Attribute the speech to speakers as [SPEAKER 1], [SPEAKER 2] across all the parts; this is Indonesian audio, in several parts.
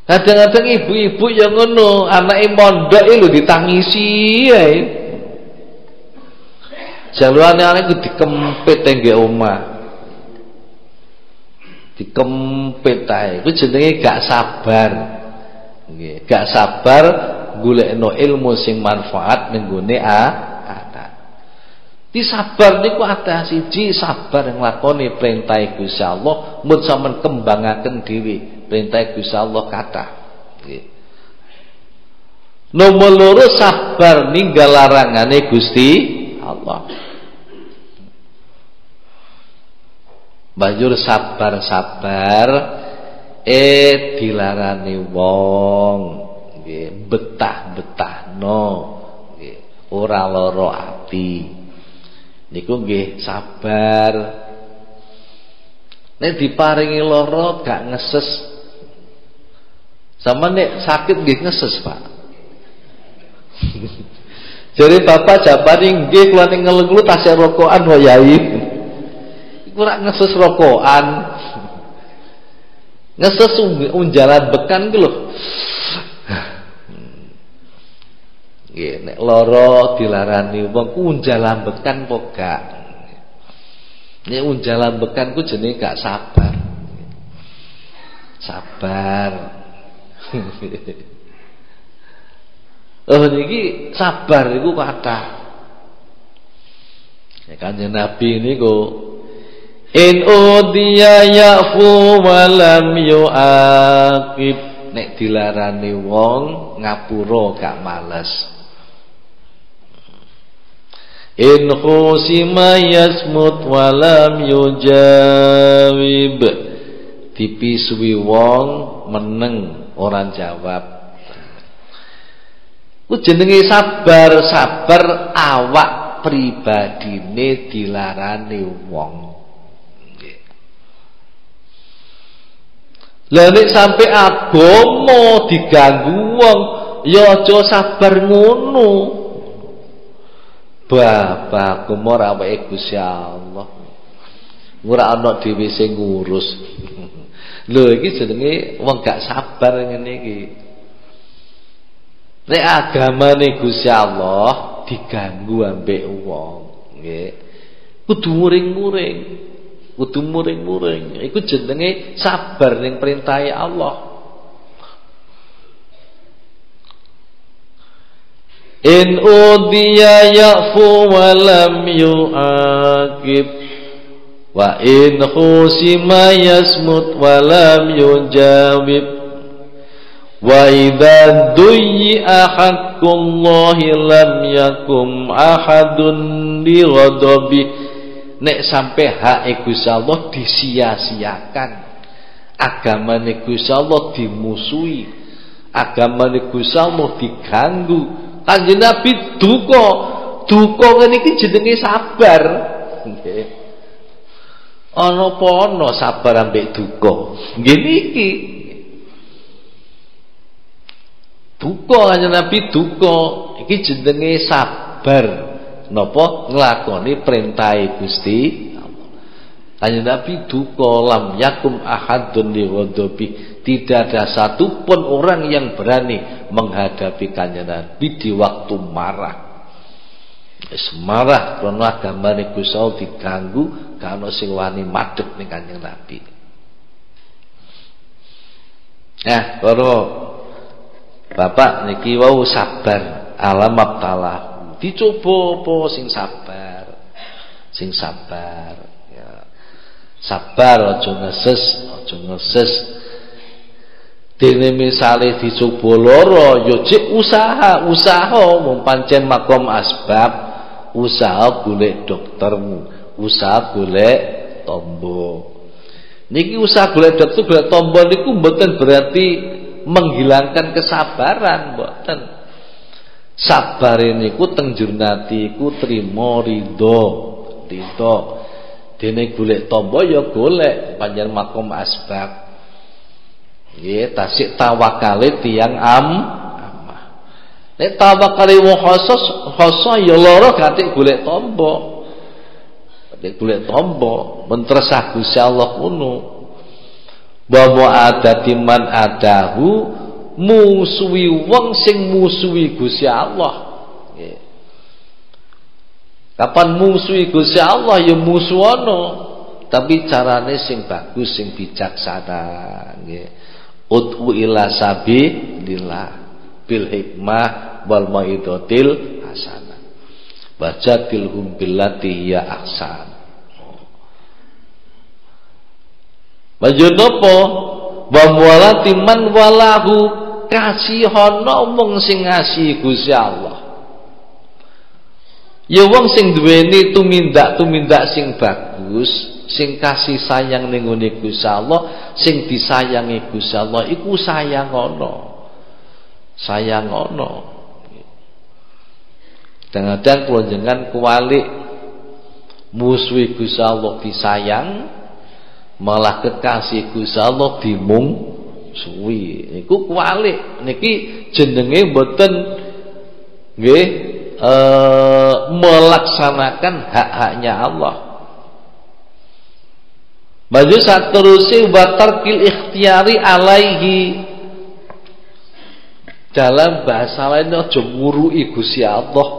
[SPEAKER 1] Kadang-kadang ibu-ibu yang ngono, anake mondok lho ditangisi ae. Jaluane anak dikempit nggih omah. Dikempit ae. Kuwi jenenge gak sabar. Nggih, gak sabar golekno ilmu sing manfaat ning gone anak. Disabar niku ada siji sabar nglakoni perintah Gusti Allah, mun sampean kembangaken dhewe. Perintah Gusti Allah kathah. Nomor loro sabar ninggal larangane Gusti Allah. Banjur sabar-sabar dilarani wong nggih, betah-betahno nggih, ora lara ati. Niku nggih sabar. Nek diparingi lara gak ngeses. Sama nek sakit nggih ngeses, Pak. Jadi bapak jabari nggih kula ning ngelunglu tasih rokokan wayahe. Iku ora ngeses rokokan. Ngeses unjalan bekan ku lho. Nggih, nek lara dilarani wong ku unjalan bekan apa gak? Nek unjalan bekan ku jenenge gak sabar. Sabar. Oh niki sabar iku kathah. Ya Kanjeng Nabi niku in udiya yafu wa lam yuaqib, nek dilarani wong ngapura gak males. In khusima yasmut wa lam yujawib, dipisui wong meneng orang jawab. Ku jenenge sabar, sabar awak pribadine dilarani wong. Lah nek sampe agama diganggu wong, ya aja sabar ngono. Bapak kumur awake Gusti Allah. Ora ana dhewe sing ngurus. Lho iki jenenge wong gak sabar ngene iki. Nek agamane Gusti Allah diganggu ambek wong, nggih. Kudu muring-muring. Kudu muring-muring. Iku jenenge sabar ning perintah Allah. In udiya ya'fu wa lam yu'aqib wa in khusima yasmut wa lam yujawib wa idza duyya haqqullahi lam yakum ahadun li ghadabi. Nek sampai hak Gusti Allah disia-siakan, agamane Gusti Allah dimusuhi, agamane Gusti Allah diganggu, Kanjeng Nabi duka. Duka ngene iki jenenge sabar. Nggih. Ana apa ana sabar ambek duka? Nggih niki. Duka Kanjeng Nabi duka, iki jenenge sabar. Napa nglakoni perintah Gusti Allah. Kanjeng Nabi duka lam yakum ahadun li ghadabi. Tidak ada satupun orang yang berani menghadapi Kanjeng Nabi di waktu marah. Marah karena agamane Gusti Allah diganggu, gak ono sing wani madhep ning Kanjeng Nabi. Nah, karo Bapak niki wau sabar alam abtalah. Dicoba apa sing sabar. Sing sabar ya. Sabar aja ngeses, aja ngeses. Dene misale dicoba lara ya jek usaha wong pancen makom asbab, usaha golek doktermu, usaha golek tombo. Niki usaha golek dokter golek tombo niku mboten berarti menghilangkan kesabaran, mboten. Sabar niku teng jurnati iku trimo ridho. Dene golek tombo ya golek pancen makom asbab. Nggih, tasik tawakale tiyang amah. Nek tawakale wong khoso ya lara ganti golek tombo. Nek golek tombo mentresah Gusti Allah ngono. Wa mu'adati man adahu, musuhi wong sing musuhi Gusti Allah. Nggih. Kapan musuhi Gusti Allah ya musuhono, tapi carane sing bagus, sing bijaksana. Nggih. Ud'u ila sabilillah bil hikmah wal mau'izatil hasanah. Wajadilhum billati hiya ahsan. Baju nopo wa walati man walahu, kasihono mung sing ngasihi Gusti Allah. Ya wong sing duweni tumindak sing bagus, sing kasih sayang ning ngene Gusti Allah, sing disayangi Gusti Allah iku sayangono. Sayangono. Kadang-kadang kula jenengan kuwalik musuhi Gusti Allah disayang, malah kekasih Gusti Allah dimungsuhi. Niku kuwalik. Niki jenenge mboten nggih melaksanakan hak-haknya Allah. Baju saterusé wa tarkil ikhtiyari alaihi. Dalam bahasa lain aja ngurui Gusti Allah.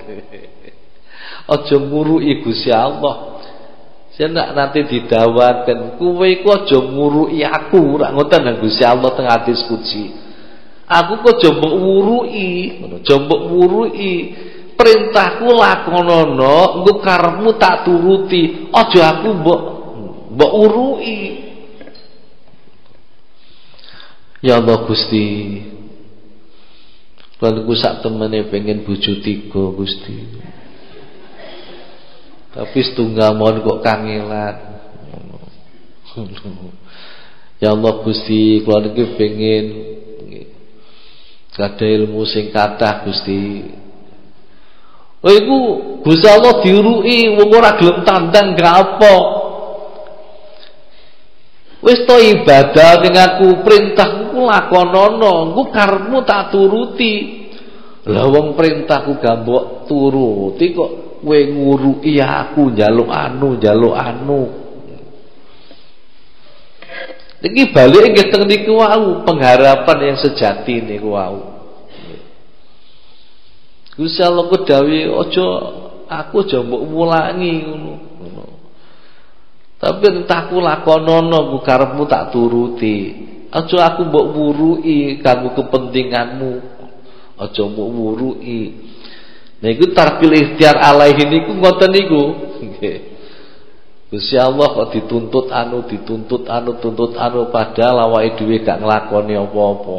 [SPEAKER 1] Aja ngurui Gusti Allah. Nek nanti didawakan kowe iku aja ngurui aku, ora ngoten nang Gusti Allah teng hadis qudsi. Aku kok aja mbok ngurui, ngono, aja mbok ngurui. Perintahku lakonono, engko karepmu tak turuti. Aja aku mbok urui. Ya Allah Gusti. Lan ku sak temene pengen bojo 3 Gusti. Tapi setunggal mohon kok kangelan. Ya Allah Gusti, kula niki pengen gadah ilmu sing kathah Gusti. Oh iku Gusti Allah diuruki wong ora gelem tandang gak apa. Wis to ibadah ning aku, perintahku lakonono, engko karepmu tak turuti. Lah wong perintahku gak mbok turuti kok kowe ngurui aku njaluk anu. Iki balik nggih teng niku wau, pengharapan yang sejati niku wau. Gusti Allah ku dawuh aja aku aja mbok mulangi ngono. Tapi entahku lakonono ku karepmu tak turuti. Aja aku mbok wurui kanggo kepentinganmu. Aja mbok wurui. Nah iku tarkil ikhtiar alaihi niku ngoten niku. Nggih. Gusti Allah kok dituntut anu padahal awake dhewe gak nglakoni apa-apa.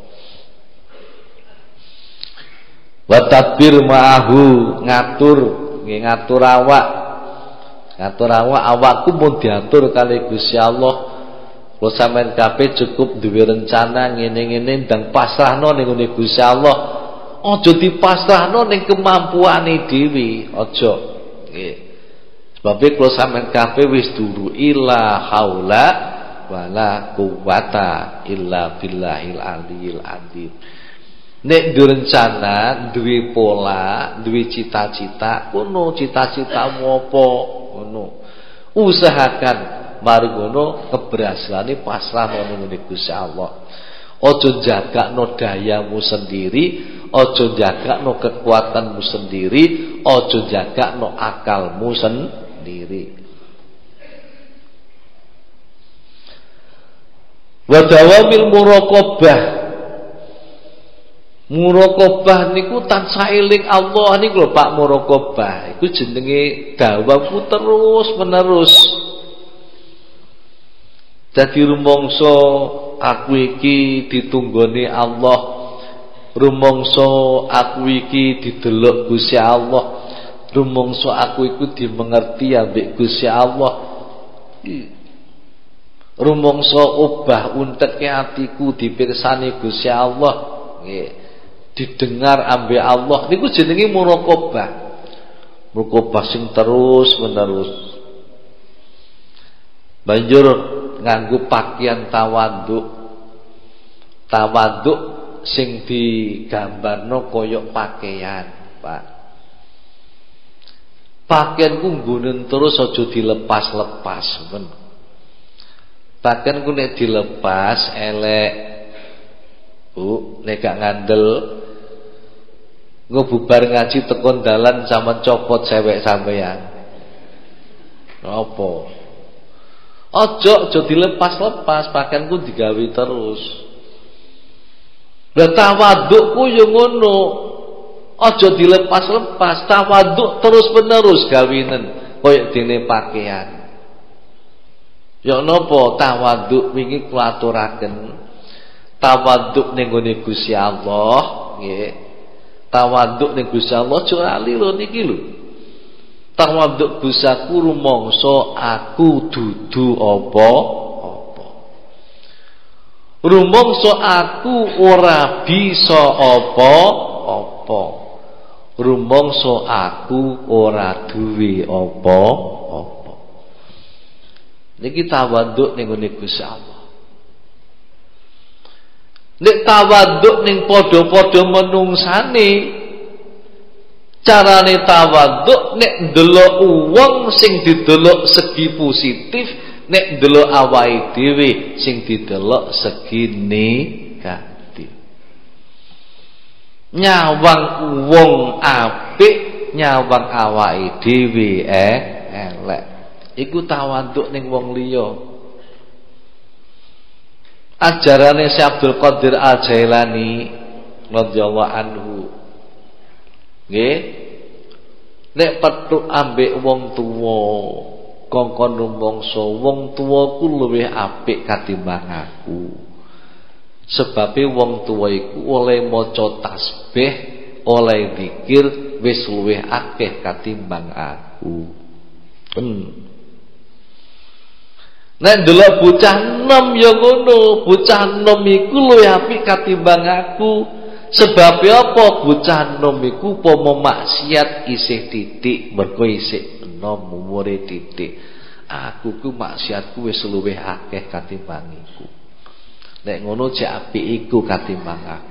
[SPEAKER 1] Wa tadbir ma'ahu, ngatur, nggih ngatur awak. Ngatur awakku pun diatur kali Gusti Allah. Kula sampean kabeh cukup duwe rencana ngene-ngene ndang pasrahno ning ngene Gusti Allah. Aja dipasrahno ning kemampuane dhewe, aja. Nggih. Sebab kula sampean kabeh wis turu ila haula wala quwata illa billahil aliyil azim. Nek duwe rencana, duwe pola, duwe cita-cita, ngono cita-citamu apa? Ngono. Usahakan mari ngono keberhasilane pasrahno ning Gusti Allah. Aja jagakno dayamu sendiri, aja jagakno kekuatanmu sendiri, aja jagakno akalmu sendiri. Wa dawamil muraqabah. Muraqabah niku tansah eling Allah niku lho Pak, muraqabah. Iku jenenge dawamu terus menerus. Dadi rumangsa aku iki ditunggoni Allah, rumangsa aku iki didelok Gusti Allah, rumangsa aku iku dimengerti ambek Gusti Allah, rumangsa obah unteke atiku dipirsani Gusti Allah, nggih, didengar ambek Allah. Niku jenenge muraqabah. Muraqabah sing terus menerus. Banjur nganggo pakaian tawaduk sing digambarno koyok pakaian, Pak. Pakaianku nggunen terus aja dilepas-lepas, men. Bahkan ku nek dilepas elek. Bu, nek gak ngandel engko bubar ngaji tekon dalan sama copot cewek sampeyan. Apa? Ojo dilepas-lepas, bahkan ku digawe terus. Lah tawadukku yo ngono. Ojo dilepas-lepas, tawaduk terus-menerus gawinen koyo dene pakaian. Ya napa tawaduk wingi kula aturaken. Tawaduk ning gone Gusti Allah, nggih. Tawaduk ning Gusti Allah aja lali lho niki lho. Tawaduk gusaku rumangsa aku dudu apa-apa. Rumangsa aku ora bisa apa-apa. Rumangsa aku ora duwe apa-apa. Niki tawaduk ning gone Gusti Allah. Nek tawaduk ning padha-padha menungsane, carane tawaduk nek ndelok wong sing didelok segi positif, nek ndelok awake dhewe sing didelok segi negatif. Nyawang wong apik, nyawang awake dhewe elek. Iku tawaduk ning wong liya. Ajarane Syekh Abdul Qadir Al-Jailani radhiyallahu anhu. Nggih. Nek petuk ambek wong tuwa, kongkon rumangsa wong tuwaku luwih apik katimbang aku. Sebabe wong tuwa iku oleh maca tasbih, oleh zikir wis luwih akeh katimbang aku. Nek ndelok bocah enom ya ngono, bocah enom iku luwih apik katimbang aku. Sebab apa? Bocah enom iku pomo maksiat isih titik, mergo isih enom umure titik. Aku ku maksiatku wis luwih akeh katimbang iku. Nek ngono jek apik iku katimbang aku.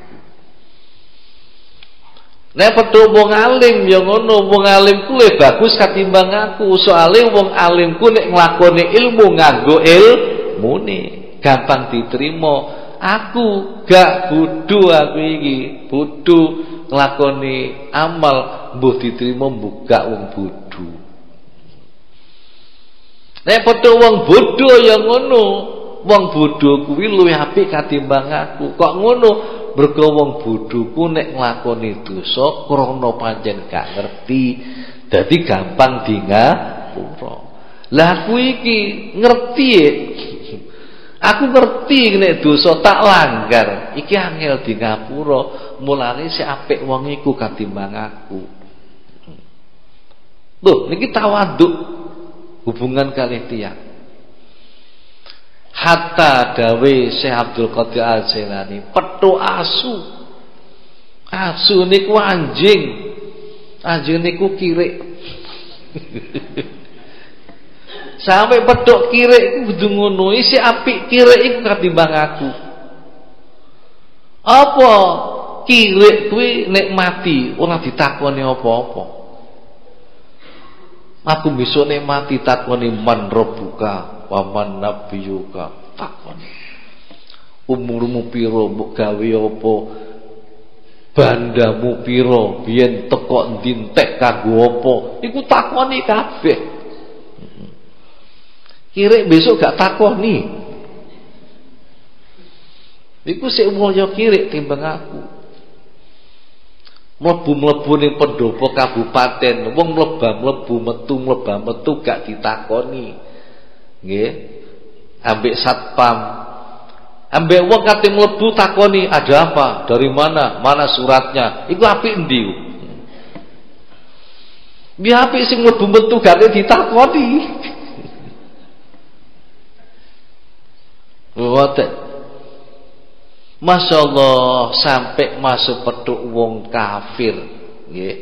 [SPEAKER 1] Nek petuk wong alim ya ngono, wong alim ku luwih bagus katimbang aku. Soale wong alim ku nek nglakoni ilmu nganggo ilmune, gampang diterima. Aku gak bodho, aku iki bodho nglakoni amal mbuh diterima mbugak wong bodho. Nek petuk wong bodho ya ngono, wong bodho kuwi luwih apik katimbang aku. Kok ngono? Mergo wong bodhoku nek nglakoni dosa krana pancen gak ngerti, dadi gampang dingapura. Lah aku iki ngerti. Aku ngerti nek dosa tak langgar, iki angel dingapura, mulane sik apik wong iku katimbang aku. Lho, niki tawaduk hubungan kalih tiyang. Hatta dawe Syekh Abdul Qadir Al-Jailani, petuk asu. Asu niku anjing. Anjing niku kirik. Sampai petuk kirik iku kudu ngono, isih apik kirik iku katimbang aku. Apa? Kirik kuwi nek mati ora ditakoni apa-apa. Aku besok nek mati takoni man rabbuka wa man nabiyuka, takoni. Umurmu piro, mbok gawe apa? Bandamu piro, biyen teko endi entek kanggo apa? Iku takoni kabeh. Kirik besok gak takoni. Iku sik mulya kirik timbang aku. Mlebu-mlebu ning pendopo kabupaten, wong mlebah-mlebu metu gak ditakoni. Nggih. Ambek satpam. Ambek wong kate mlebu takoni, "Ada apa? Dari mana? Mana suratnya?" Iku apik endi? Biar apik sing mlebu metu gak ditakoni. Ngoten. Masya Allah, sampai masuk petuk wong kafir, nggih.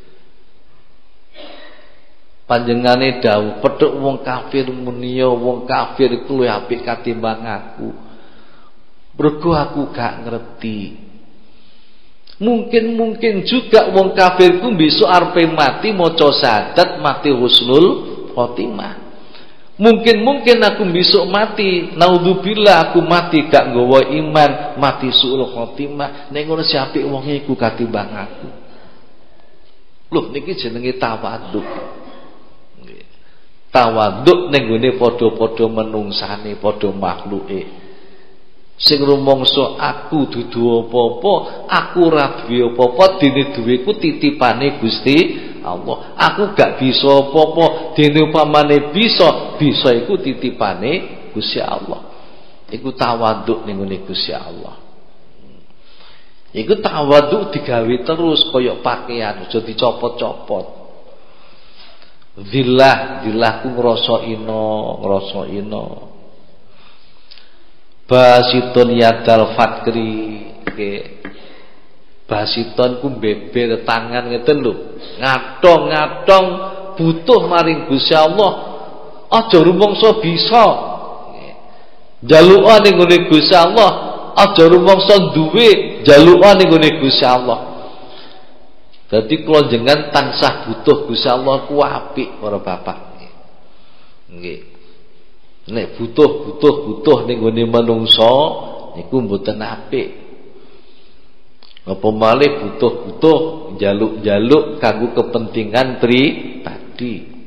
[SPEAKER 1] Panjengane dawuh petuk wong kafir munia wong kafir iku luwih apik katimbang aku. Mergo aku gak ngerti. Mungkin juga wong kafir ku besok arepe mati maca syahadat mati husnul khotimah. Mungkin aku besok mati, naudzubillah aku mati gak nggawa iman, mati suul khotimah. Nek ngono siapik wonge iku katimbang aku. Loh niki jenenge tawaduk. Nggih. Tawaduk ning gone padha-padha menungsane, padha makhluke. Sing rumangsa aku dudu apa-apa, aku ora duwe apa-apa, dene duweku titipane Gusti Allah. Aku gak bisa apa-apa, dene upamane bisa iku titipane Gusti Allah. Iku tawaduk ning ngene Gusti Allah. Iku tawaduk digawe terus kaya pakaian, aja dicopot-copot. Zillah ku ngrasa ina. Basitun yadal fakri, basiton ku beber tangan ngeten lho, ngatong-ngatong butuh maring Gusti Allah. Aja rumangsa bisa. Jalukan ning ngene Gusti Allah, aja rumangsa duwe, jalukan ning ngene Gusti Allah. Dadi kula jenengan tansah butuh Gusti Allah ku apik para bapak. Nggih. Nek butuh ning gone manungsa niku mboten apik. Apa malih butuh njaluk-njaluk kanggo kepentingan pribadi.